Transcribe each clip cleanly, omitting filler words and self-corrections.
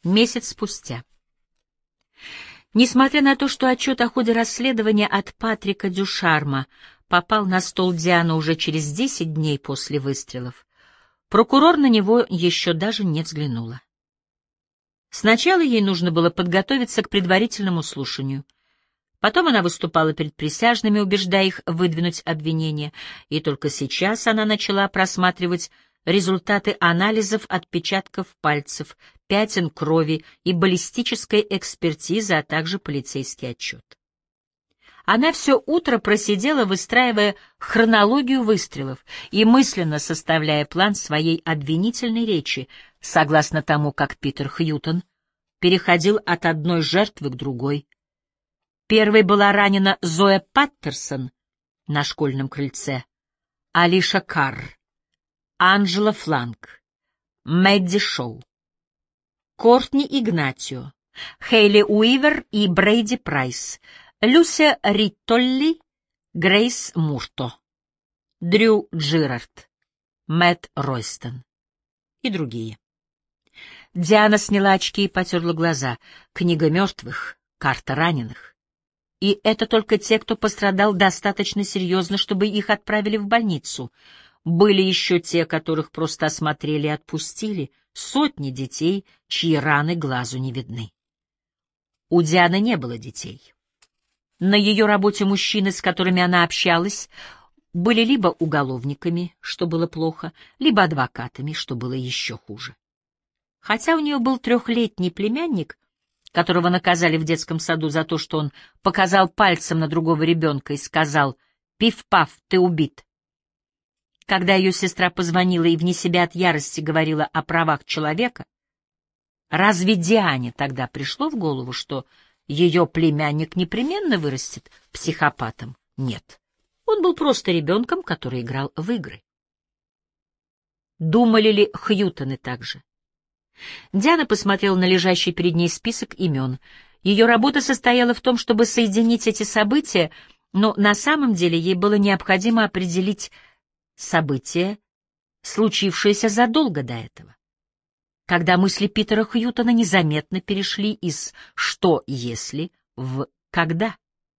Месяц спустя. Несмотря на то, что отчет о ходе расследования от Патрика Дюшарма попал на стол Дианы уже через 10 дней после выстрелов, прокурор на него еще даже не взглянула. Сначала ей нужно было подготовиться к предварительному слушанию. Потом она выступала перед присяжными, убеждая их выдвинуть обвинения, и только сейчас она начала просматривать результаты анализов отпечатков пальцев, пятен крови и баллистической экспертизы, а также полицейский отчет. Она все утро просидела, выстраивая хронологию выстрелов и мысленно составляя план своей обвинительной речи, согласно тому, как Питер Хьютон переходил от одной жертвы к другой. Первой была ранена Зоя Паттерсон на школьном крыльце, Алиша Карр, Анджела Фланк, Мэдди Шоу, Кортни Игнатио, Хейли Уивер и Брейди Прайс, Люся Риттолли, Грейс Мурто, Дрю Джирард, Мэтт Ройстон и другие. Диана сняла очки и потерла глаза. Книга мертвых, карта раненых. И это только те, кто пострадал достаточно серьезно, чтобы их отправили в больницу. Были еще те, которых просто осмотрели и отпустили, сотни детей, чьи раны глазу не видны. У Дианы не было детей. На ее работе мужчины, с которыми она общалась, были либо уголовниками, что было плохо, либо адвокатами, что было еще хуже. Хотя у нее был 3-летний племянник, которого наказали в детском саду за то, что он показал пальцем на другого ребенка и сказал «Пиф-паф, ты убит». Когда ее сестра позвонила и вне себя от ярости говорила о правах человека, разве Диане тогда пришло в голову, что ее племянник непременно вырастет психопатом? Нет, он был просто ребенком, который играл в игры. Думали ли Хьютоны так же? Диана посмотрела на лежащий перед ней список имен. Ее работа состояла в том, чтобы соединить эти события, но на самом деле ей было необходимо определить события, случившиеся задолго до этого. Когда мысли Питера Хьютона незаметно перешли из «что если» в «когда».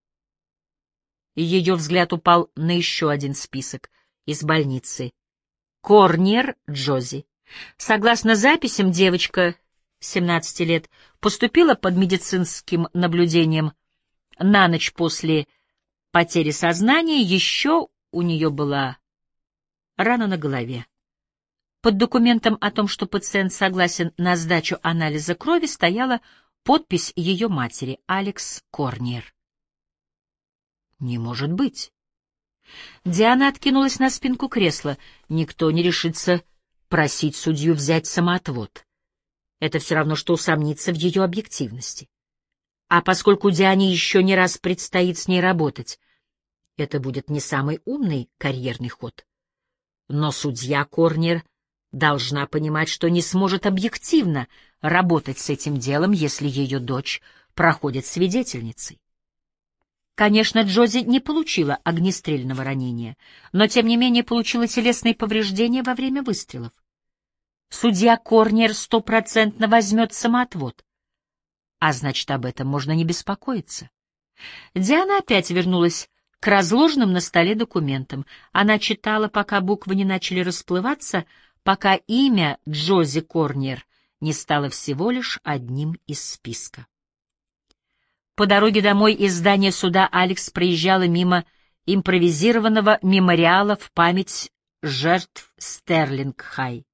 Ее взгляд упал на еще один список из больницы. Корнер Джози. Согласно записям, девочка, 17 лет, поступила под медицинским наблюдением на ночь после потери сознания, еще у нее была рана на голове. Под документом о том, что пациент согласен на сдачу анализа крови, стояла подпись ее матери, Алекс Корнер. Не может быть. Диана откинулась на спинку кресла. Никто не решится просить судью взять самоотвод. Это все равно, что усомниться в ее объективности. А поскольку Диане еще не раз предстоит с ней работать, это будет не самый умный карьерный ход. Но судья Корнер должна понимать, что не сможет объективно работать с этим делом, если ее дочь проходит свидетельницей. Конечно, Джози не получила огнестрельного ранения, но тем не менее получила телесные повреждения во время выстрелов. Судья Корнер 100% возьмет самоотвод, а значит, об этом можно не беспокоиться. Диана опять вернулась к разложенным на столе документам. Она читала, пока буквы не начали расплываться, пока имя Джози Корнер не стало всего лишь одним из списка. По дороге домой из здания суда Алекс проезжала мимо импровизированного мемориала в память жертв Стерлинг-Хай.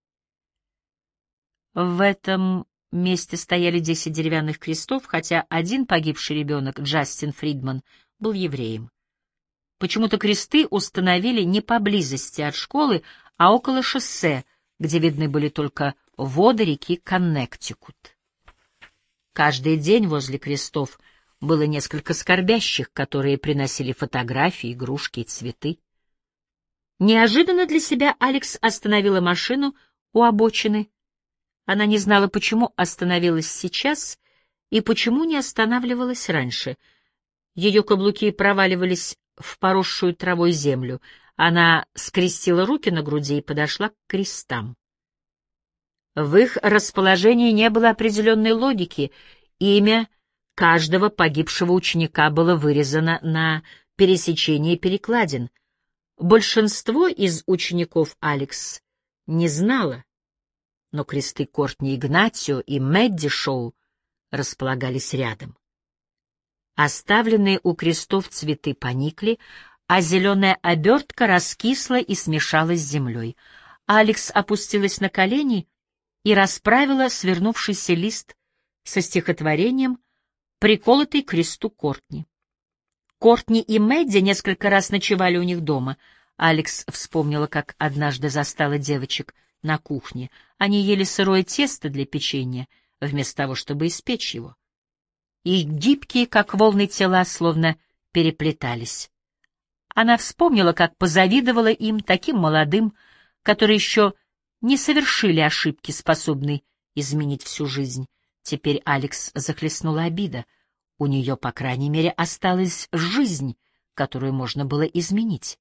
В этом месте стояли 10 деревянных крестов, хотя один погибший ребенок, Джастин Фридман, был евреем. Почему-то кресты установили не поблизости от школы, а около шоссе, где видны были только воды реки Коннектикут. Каждый день возле крестов было несколько скорбящих, которые приносили фотографии, игрушки и цветы. Неожиданно для себя Алекс остановила машину у обочины. Она не знала, почему остановилась сейчас и почему не останавливалась раньше. Ее каблуки проваливались в поросшую травой землю. Она скрестила руки на груди и подошла к крестам. В их расположении не было определенной логики. Имя каждого погибшего ученика было вырезано на пересечении перекладин. Большинство из учеников Алекс не знало, но кресты Кортни Игнатио и Мэдди Шоу располагались рядом. Оставленные у крестов цветы поникли, а зеленая обертка раскисла и смешалась с землей. Алекс опустилась на колени и расправила свернувшийся лист со стихотворением, приколотый к кресту Кортни. Кортни и Мэдди несколько раз ночевали у них дома. Алекс вспомнила, как однажды застала девочек на кухне. Они ели сырое тесто для печенья, вместо того, чтобы испечь его. И гибкие, как волны, тела словно переплетались. Она вспомнила, как позавидовала им, таким молодым, которые еще не совершили ошибки, способной изменить всю жизнь. Теперь Алекс захлестнула обида. У нее, по крайней мере, осталась жизнь, которую можно было изменить.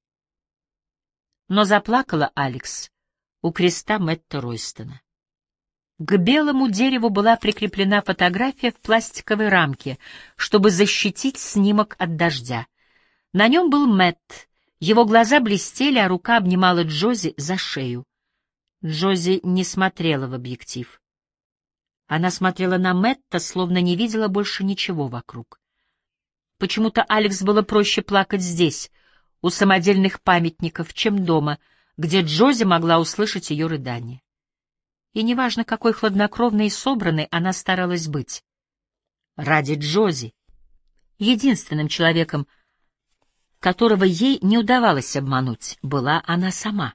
Но заплакала Алекс у креста Мэтта Ройстона. К белому дереву была прикреплена фотография в пластиковой рамке, чтобы защитить снимок от дождя. На нем был Мэтт, его глаза блестели, а рука обнимала Джози за шею. Джози не смотрела в объектив. Она смотрела на Мэтта, словно не видела больше ничего вокруг. Почему-то Алекс было проще плакать здесь, у самодельных памятников, чем дома, где Джози могла услышать ее рыдание. И неважно, какой хладнокровной и собранной она старалась быть. Ради Джози, единственным человеком, которого ей не удавалось обмануть, была она сама.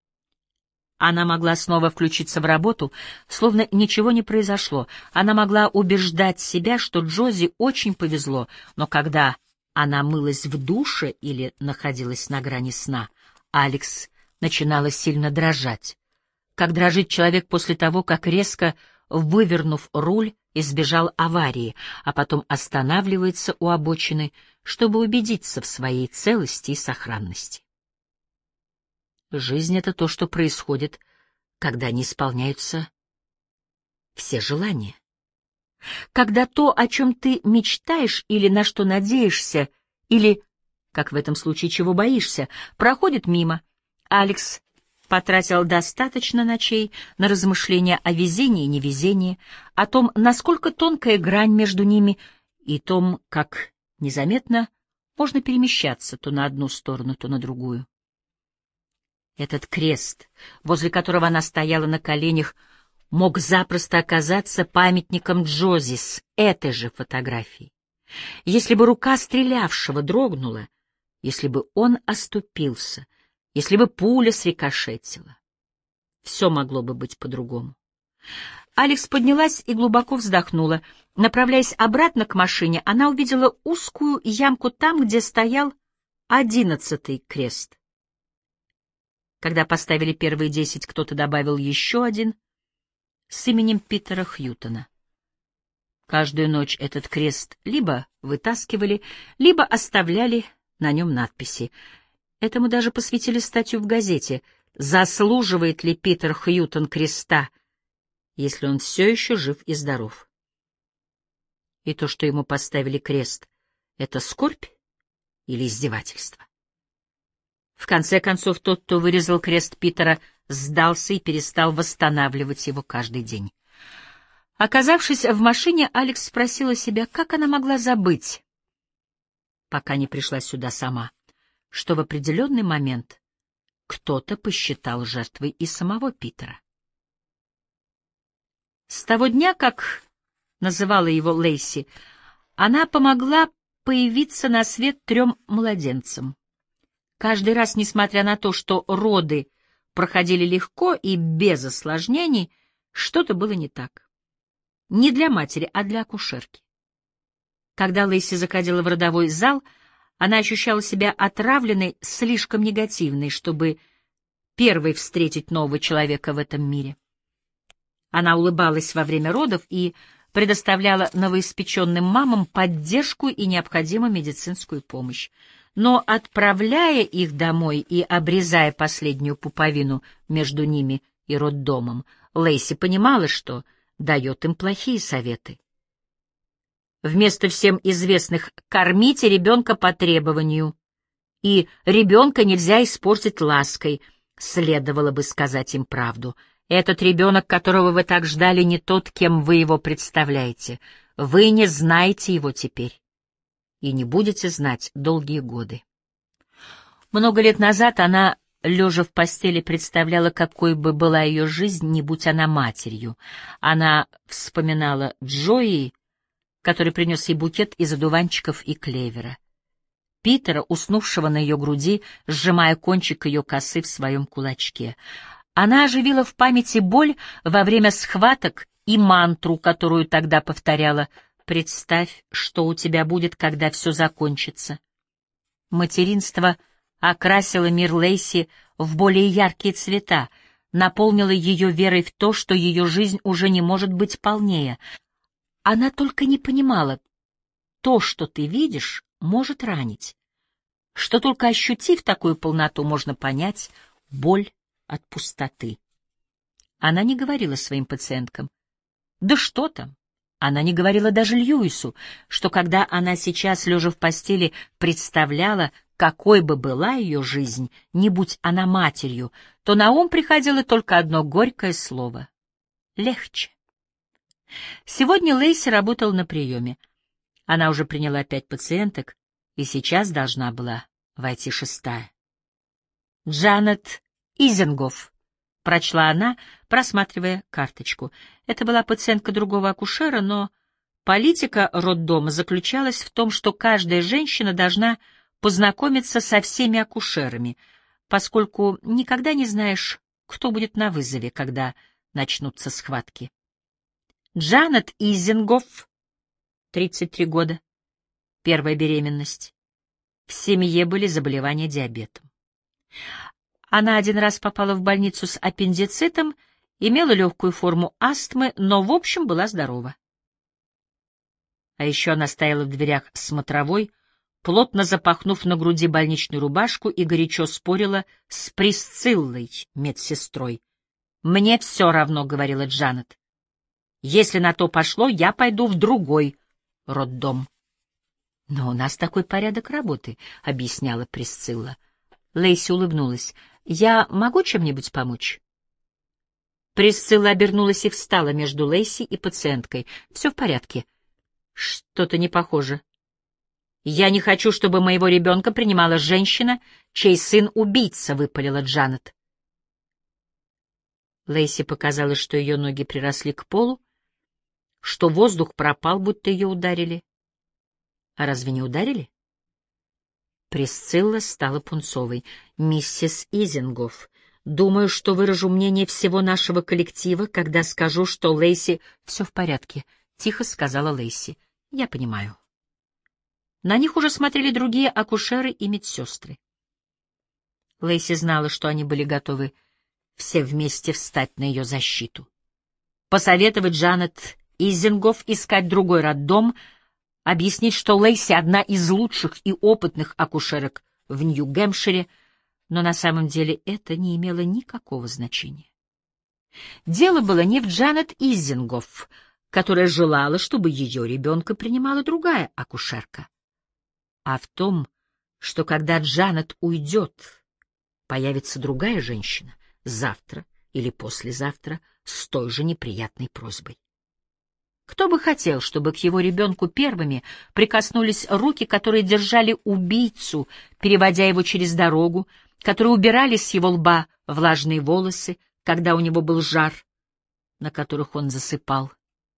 Она могла снова включиться в работу, словно ничего не произошло. Она могла убеждать себя, что Джози очень повезло, но когда она мылась в душе или находилась на грани сна, Алекс начинала сильно дрожать. Как дрожит человек после того, как, резко вывернув руль, избежал аварии, а потом останавливается у обочины, чтобы убедиться в своей целости и сохранности. Жизнь — это то, что происходит, когда не исполняются все желания. Когда то, о чем ты мечтаешь или на что надеешься, или, как в этом случае, чего боишься, проходит мимо. Алекс потратил достаточно ночей на размышления о везении и невезении, о том, насколько тонкая грань между ними, и том, как незаметно можно перемещаться то на одну сторону, то на другую. Этот крест, возле которого она стояла на коленях, мог запросто оказаться памятником Джози с этой же фотографией. Если бы рука стрелявшего дрогнула, если бы он оступился, если бы пуля срикошетила, все могло бы быть по-другому. Алекс поднялась и глубоко вздохнула. Направляясь обратно к машине, она увидела узкую ямку там, где стоял 11-й крест. Когда поставили первые 10, кто-то добавил еще один с именем Питера Хьютона. Каждую ночь этот крест либо вытаскивали, либо оставляли на нем надписи. Этому даже посвятили статью в газете «Заслуживает ли Питер Хьютон креста, если он все еще жив и здоров?» И то, что ему поставили крест, — это скорбь или издевательство? В конце концов, тот, кто вырезал крест Питера, сдался и перестал восстанавливать его каждый день. Оказавшись в машине, Алекс спросила себя, как она могла забыть, пока не пришла сюда сама, что в определенный момент кто-то посчитал жертвой и самого Питера. С того дня, как называла его Лейси, она помогла появиться на свет 3 младенцам. Каждый раз, несмотря на то, что роды проходили легко и без осложнений, что-то было не так. Не для матери, а для акушерки. Когда Лейси заходила в родовой зал, она ощущала себя отравленной, слишком негативной, чтобы первой встретить нового человека в этом мире. Она улыбалась во время родов и предоставляла новоиспеченным мамам поддержку и необходимую медицинскую помощь. Но, отправляя их домой и обрезая последнюю пуповину между ними и роддомом, Лейси понимала, что дает им плохие советы. Вместо всем известных «кормите ребенка по требованию» и «ребенка нельзя испортить лаской», следовало бы сказать им правду. Этот ребенок, которого вы так ждали, не тот, кем вы его представляете. Вы не знаете его теперь и не будете знать долгие годы. Много лет назад она, лежа в постели, представляла, какой бы была ее жизнь, не будь она матерью. Она вспоминала Джои, который принес ей букет из одуванчиков и клевера, Питера, уснувшего на ее груди, сжимая кончик ее косы в своем кулачке. Она оживила в памяти боль во время схваток и мантру, которую тогда повторяла: «Представь, что у тебя будет, когда все закончится». Материнство окрасило мир Лейси в более яркие цвета, наполнило ее верой в то, что ее жизнь уже не может быть полнее. Она только не понимала, то, что ты видишь, может ранить, что только ощутив такую полноту, можно понять боль от пустоты. Она не говорила своим пациенткам. Да что там? Она не говорила даже Льюису, что когда она сейчас, лежа в постели, представляла, какой бы была ее жизнь, не будь она матерью, то на ум приходило только одно горькое слово — легче. Сегодня Лейси работала на приеме. Она уже приняла 5 пациенток, и сейчас должна была войти 6-я. «Джанет Изенгоф», — прочла она, просматривая карточку. Это была пациентка другого акушера, но политика роддома заключалась в том, что каждая женщина должна познакомиться со всеми акушерами, поскольку никогда не знаешь, кто будет на вызове, когда начнутся схватки. Джанет Изенгоф, 33 года, первая беременность. В семье были заболевания диабетом. Она один раз попала в больницу с аппендицитом, имела легкую форму астмы, но в общем была здорова. А еще она стояла в дверях смотровой, плотно запахнув на груди больничную рубашку, и горячо спорила с Присциллой, медсестрой. «Мне все равно», — говорила Джанет. «Если на то пошло, я пойду в другой роддом». «Но у нас такой порядок работы», — объясняла Присцилла. Лейси улыбнулась. «Я могу чем-нибудь помочь?» Присцилла обернулась и встала между Лейси и пациенткой. «Все в порядке». «Что-то не похоже. Я не хочу, чтобы моего ребенка принимала женщина, чей сын убийца», — выпалила Джанет. Лейси показалось, что ее ноги приросли к полу, что воздух пропал, будто ее ударили. А разве не ударили? Присцилла стала пунцовой. «Миссис Изенгоф, думаю, что выражу мнение всего нашего коллектива, когда скажу, что Лейси...» «Все в порядке», — тихо сказала Лейси. «Я понимаю». На них уже смотрели другие акушеры и медсестры. Лейси знала, что они были готовы все вместе встать на ее защиту. Посоветовать Джанет Изенгоф искать другой роддом, объяснить, что Лейси одна из лучших и опытных акушерок в Нью-Гэмпшире, но на самом деле это не имело никакого значения. Дело было не в Джанет Изенгоф, которая желала, чтобы ее ребенка принимала другая акушерка, а в том, что когда Джанет уйдет, появится другая женщина завтра или послезавтра с той же неприятной просьбой. Кто бы хотел, чтобы к его ребенку первыми прикоснулись руки, которые держали убийцу, переводя его через дорогу, которые убирали с его лба влажные волосы, когда у него был жар, на которых он засыпал.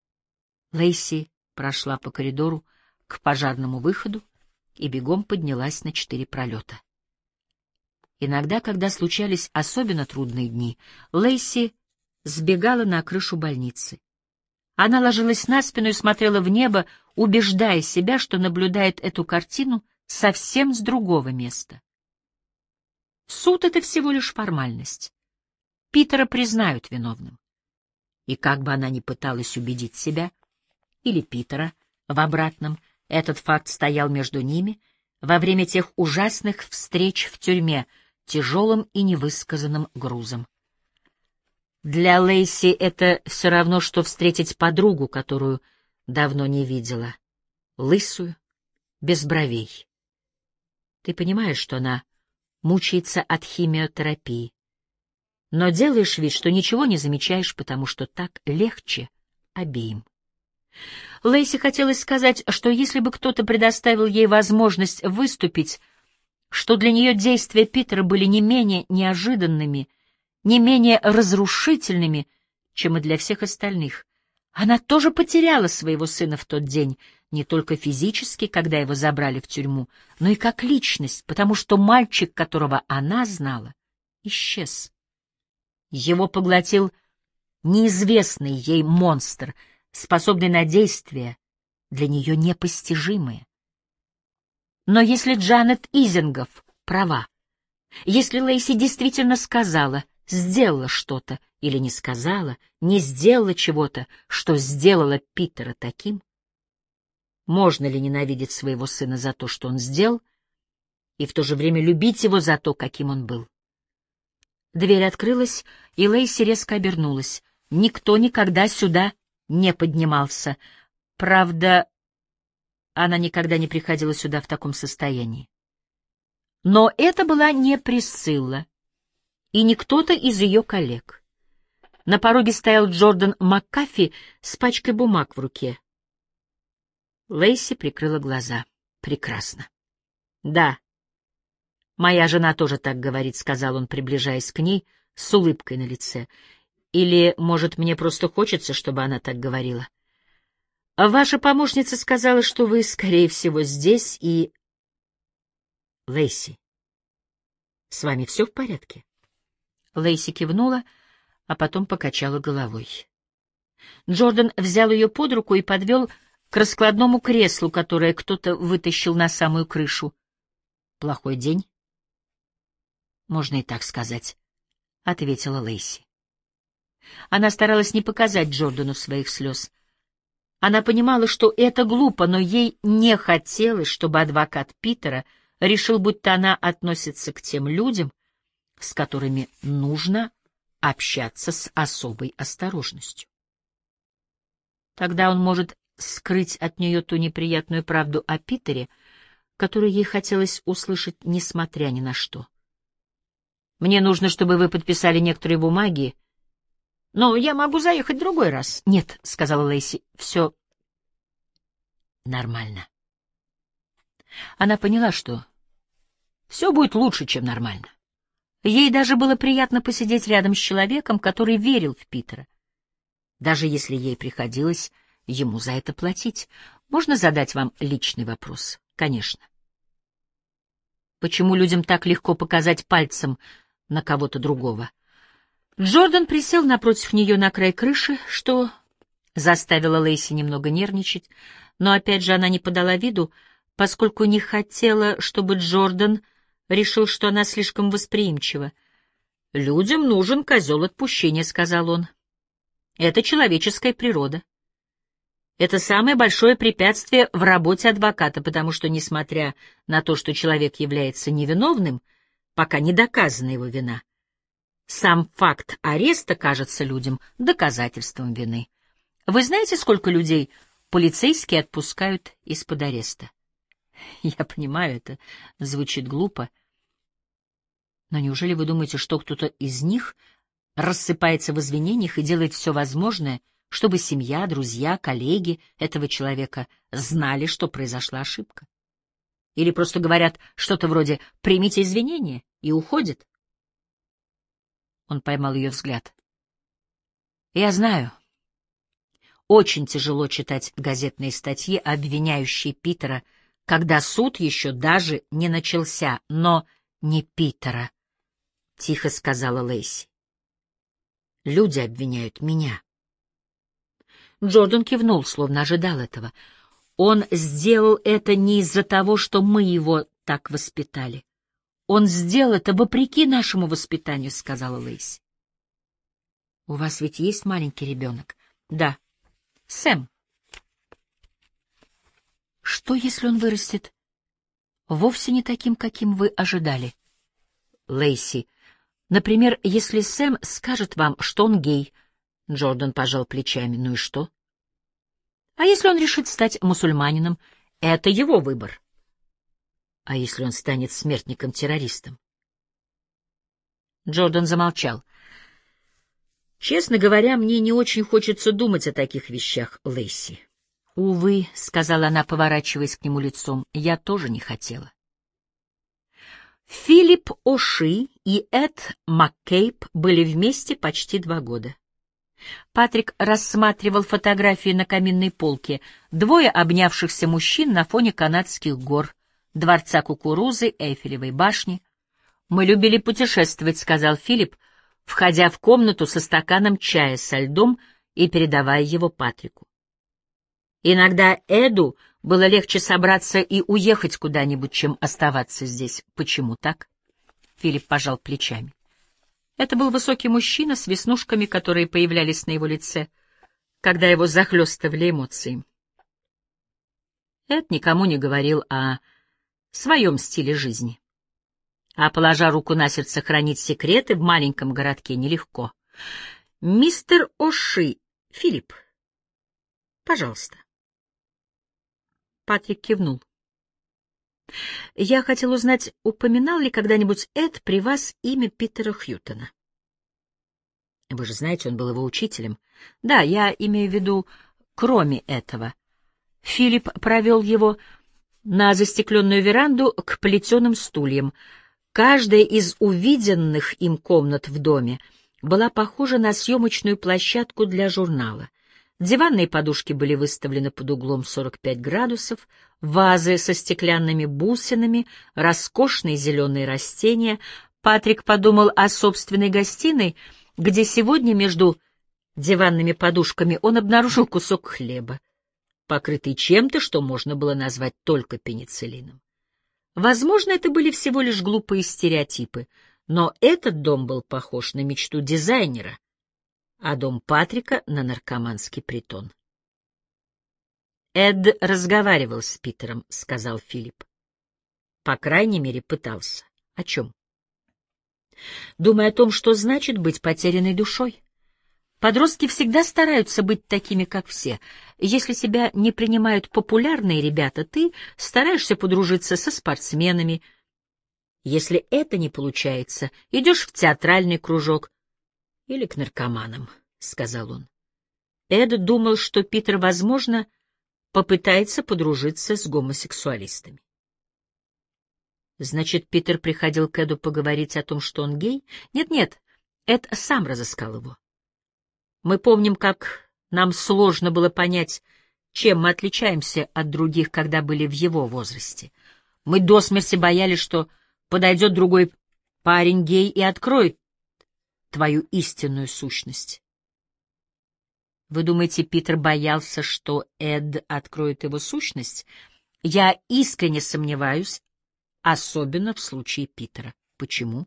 Лейси прошла по коридору к пожарному выходу и бегом поднялась на 4 пролета. Иногда, когда случались особенно трудные дни, Лейси сбегала на крышу больницы. Она ложилась на спину и смотрела в небо, убеждая себя, что наблюдает эту картину совсем с другого места. Суд — это всего лишь формальность. Питера признают виновным. И как бы она ни пыталась убедить себя, или Питера, в обратном, этот факт стоял между ними во время тех ужасных встреч в тюрьме, тяжелым и невысказанным грузом. Для Лейси это все равно, что встретить подругу, которую давно не видела. Лысую, без бровей. Ты понимаешь, что она мучается от химиотерапии, но делаешь вид, что ничего не замечаешь, потому что так легче обеим. Лейси хотелось сказать, что если бы кто-то предоставил ей возможность выступить, что для нее действия Питера были не менее неожиданными, не менее разрушительными, чем и для всех остальных. Она тоже потеряла своего сына в тот день, не только физически, когда его забрали в тюрьму, но и как личность, потому что мальчик, которого она знала, исчез. Его поглотил неизвестный ей монстр, способный на действия, для нее непостижимые. Но если Джанет Изингов права, если Лейси действительно сказала, сделала что-то или не сказала, не сделала чего-то, что сделала Питера таким, можно ли ненавидеть своего сына за то, что он сделал, и в то же время любить его за то, каким он был? Дверь открылась, и Лейси резко обернулась. Никто никогда сюда не поднимался. Правда, она никогда не приходила сюда в таком состоянии. Но это была не Присцилла и не кто-то из ее коллег. На пороге стоял Джордан Маккафи с пачкой бумаг в руке. Лейси прикрыла глаза. Прекрасно. Да, моя жена тоже так говорит, — сказал он, приближаясь к ней с улыбкой на лице. Или, может, мне просто хочется, чтобы она так говорила. Ваша помощница сказала, что вы, скорее всего, здесь и... Лейси, с вами все в порядке? Лейси кивнула, а потом покачала головой. Джордан взял ее под руку и подвел к раскладному креслу, которое кто-то вытащил на самую крышу. Плохой день? Можно и так сказать, — ответила Лейси. Она старалась не показать Джордану своих слез. Она понимала, что это глупо, но ей не хотелось, чтобы адвокат Питера решил, будто она относится к тем людям, с которыми нужно общаться с особой осторожностью. Тогда он может скрыть от нее ту неприятную правду о Питере, которую ей хотелось услышать, несмотря ни на что. «Мне нужно, чтобы вы подписали некоторые бумаги, но я могу заехать в другой раз». «Нет», — сказала Лейси, — «все нормально». Она поняла, что все будет лучше, чем нормально. Ей даже было приятно посидеть рядом с человеком, который верил в Питера, даже если ей приходилось ему за это платить. Можно задать вам личный вопрос? Конечно. Почему людям так легко показать пальцем на кого-то другого? Джордан присел напротив нее на край крыши, что заставило Лейси немного нервничать, но опять же она не подала виду, поскольку не хотела, чтобы Джордан решил, что она слишком восприимчива. «Людям нужен козел отпущения», — сказал он. «Это человеческая природа. Это самое большое препятствие в работе адвоката, потому что, несмотря на то, что человек является невиновным, пока не доказана его вина, сам факт ареста кажется людям доказательством вины. Вы знаете, сколько людей полицейские отпускают из-под ареста?» Я понимаю, это звучит глупо, но неужели вы думаете, что кто-то из них рассыпается в извинениях и делает все возможное, чтобы семья, друзья, коллеги этого человека знали, что произошла ошибка? Или просто говорят что-то вроде «примите извинения» и уходят? Он поймал ее взгляд. Я знаю, очень тяжело читать газетные статьи, обвиняющие Питера, когда суд еще даже не начался, но не Питера, — тихо сказала Лейси. Люди обвиняют меня. Джордан кивнул, словно ожидал этого. Он сделал это не из-за того, что мы его так воспитали. Он сделал это вопреки нашему воспитанию, — сказала Лейси. У вас ведь есть маленький ребенок? Да. Сэм. Что, если он вырастет вовсе не таким, каким вы ожидали? Лейси, Например, если Сэм скажет вам, что он гей, Джордан пожал плечами, ну и что? А если он решит стать мусульманином, это его выбор. А если он станет смертником-террористом? Джордан замолчал. Честно говоря, мне не очень хочется думать о таких вещах, Лейси. Увы, — сказала она, поворачиваясь к нему лицом, — я тоже не хотела. Филипп О'Ши и Эд Маккейб были вместе почти 2 года. Патрик рассматривал фотографии на каминной полке. 2 обнявшихся мужчин на фоне канадских гор, дворца кукурузы, Эйфелевой башни. «Мы любили путешествовать», — сказал Филипп, входя в комнату со стаканом чая со льдом и передавая его Патрику. Иногда Эду было легче собраться и уехать куда-нибудь, чем оставаться здесь. Почему так? Филипп пожал плечами. Это был высокий мужчина с веснушками, которые появлялись на его лице, когда его захлестывали эмоции. Эд никому не говорил о своем стиле жизни. А, положа руку на сердце, хранить секреты в маленьком городке нелегко. «Мистер О'Ши, Филипп, пожалуйста». Патрик кивнул. «Я хотел узнать, упоминал ли когда-нибудь Эд при вас имя Питера Хьютона?» «Вы же знаете, он был его учителем». «Да, я имею в виду, кроме этого». Филипп провел его на застекленную веранду к плетеным стульям. Каждая из увиденных им комнат в доме была похожа на съемочную площадку для журнала. Диванные подушки были выставлены под углом 45 градусов, вазы со стеклянными бусинами, роскошные зеленые растения. Патрик подумал о собственной гостиной, где сегодня между диванными подушками он обнаружил кусок хлеба, покрытый чем-то, что можно было назвать только пенициллином. Возможно, это были всего лишь глупые стереотипы, но этот дом был похож на мечту дизайнера, а дом Патрика — на наркоманский притон. «Эд разговаривал с Питером», — сказал Филипп. «По крайней мере, пытался. О чем?» «Думая о том, что значит быть потерянной душой. Подростки всегда стараются быть такими, как все. Если себя не принимают популярные ребята, ты стараешься подружиться со спортсменами. Если это не получается, идешь в театральный кружок или к наркоманам», — сказал он. Эд думал, что Питер, возможно, попытается подружиться с гомосексуалистами. Значит, Питер приходил к Эду поговорить о том, что он гей? Нет-нет, Эд сам разыскал его. Мы помним, как нам сложно было понять, чем мы отличаемся от других, когда были в его возрасте. Мы до смерти боялись, что подойдет другой парень гей и откроет твою истинную сущность. Вы думаете, Питер боялся, что Эд откроет его сущность? Я искренне сомневаюсь, особенно в случае Питера. Почему?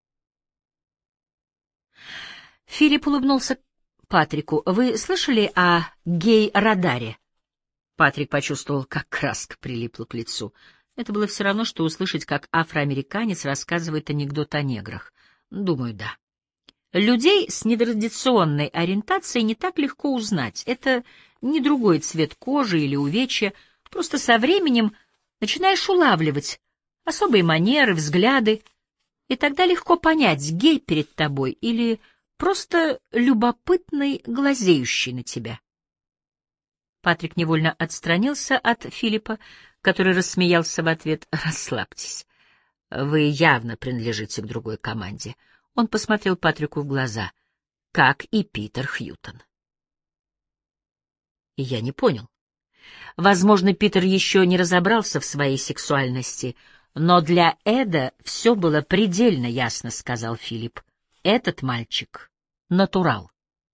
Филипп улыбнулся Патрику. Вы слышали о гей-радаре? Патрик почувствовал, как краска прилипла к лицу. Это было все равно, что услышать, как афроамериканец рассказывает анекдот о неграх. Думаю, да. Людей с нетрадиционной ориентацией не так легко узнать. Это не другой цвет кожи или увечья. Просто со временем начинаешь улавливать особые манеры, взгляды, и тогда легко понять, гей перед тобой или просто любопытный, глазеющий на тебя. Патрик невольно отстранился от Филиппа, который рассмеялся в ответ. «Расслабьтесь. Вы явно принадлежите к другой команде». Он посмотрел Патрику в глаза, как и Питер Хьютон. И я не понял. Возможно, Питер еще не разобрался в своей сексуальности, но для Эда все было предельно ясно, — сказал Филипп. Этот мальчик — натурал.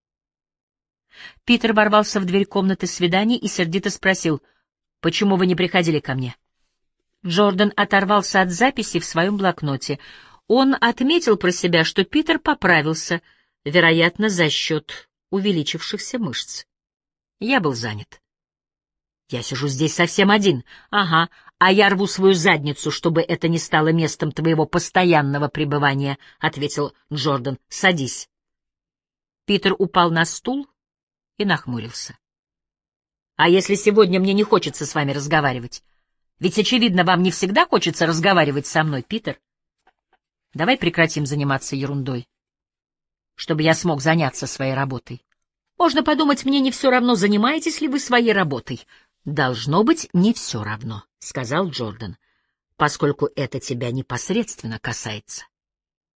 Питер ворвался в дверь комнаты свиданий и сердито спросил, «Почему вы не приходили ко мне?» Джордан оторвался от записи в своем блокноте. Он отметил про себя, что Питер поправился, вероятно, за счет увеличившихся мышц. «Я был занят». Я сижу здесь совсем один. Ага, а я рву свою задницу, чтобы это не стало местом твоего постоянного пребывания, — ответил Джордан. Садись. Питер упал на стул и нахмурился. А если сегодня мне не хочется с вами разговаривать? Ведь, очевидно, вам не всегда хочется разговаривать со мной, Питер. Давай прекратим заниматься ерундой, чтобы я смог заняться своей работой. Можно подумать, мне не все равно, занимаетесь ли вы своей работой. Должно быть, не все равно, — сказал Джордан, — поскольку это тебя непосредственно касается.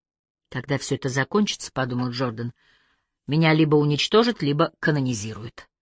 Когда все это закончится, — подумал Джордан, — меня либо уничтожат, либо канонизируют.